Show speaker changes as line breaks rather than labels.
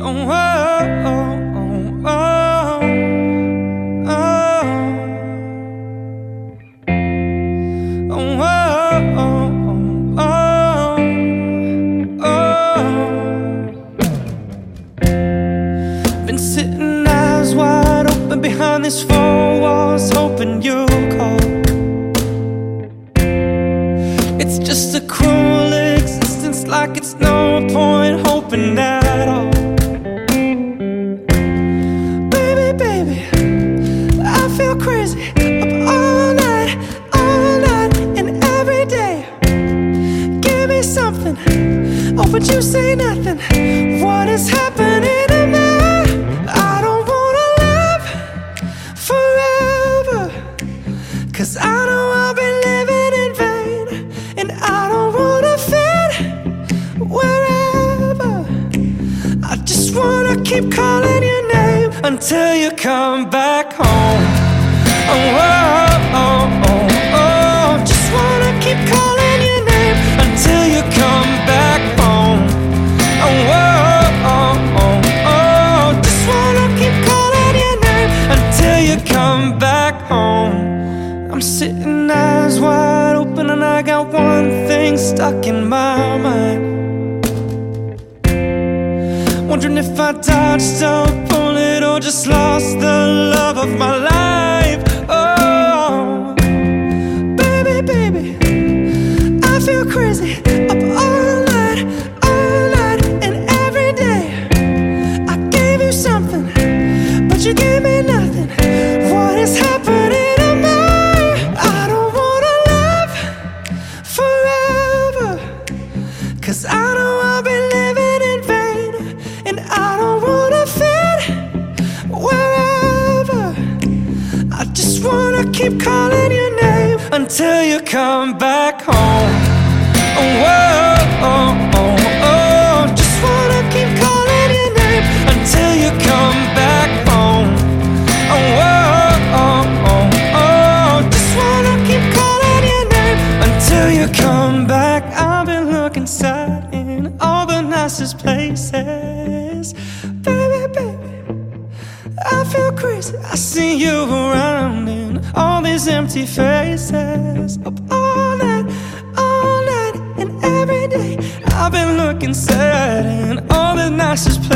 Oh, oh, oh, oh, oh, oh, oh, oh, oh. Been sitting eyes wide open behind these four walls, hoping you'll call. It's just a cruel existence, like it's no point hoping at all. Baby, baby, I feel crazy up all night, and every day. Give me something, oh, but you say nothing. What is happening to me? I don't wanna live forever, 'cause I know I'll be living in vain, and I don't wanna fit wherever. I just wanna keep calling your name until you come back home. Oh, oh, oh, oh, oh. Just wanna keep calling your name until you come back home. Oh, oh, oh, oh, oh. Just wanna keep calling your name until you come back home. I'm sitting eyes wide open and I got one thing stuck in my mind, wondering if I dodged a bullet or just lost the love of my life. Oh, baby, baby, I feel crazy up all night, and every day. I gave you something, but you gave me nothing. What is happening to me? I don't wanna live forever, 'cause I know I'll be living in vain, and I don't wanna fit wherever. I just wanna keep calling your name until you come back home. Oh, oh, oh, oh, oh. Just wanna keep calling your name until you come back home. Oh, oh, oh, oh, oh. Just wanna keep calling your name until you come back. I've been looking sad in all the nicest places. Baby, baby, I feel crazy. I see you around in all these empty faces. Up all night, and every day. I've been looking sad in all the nicest places.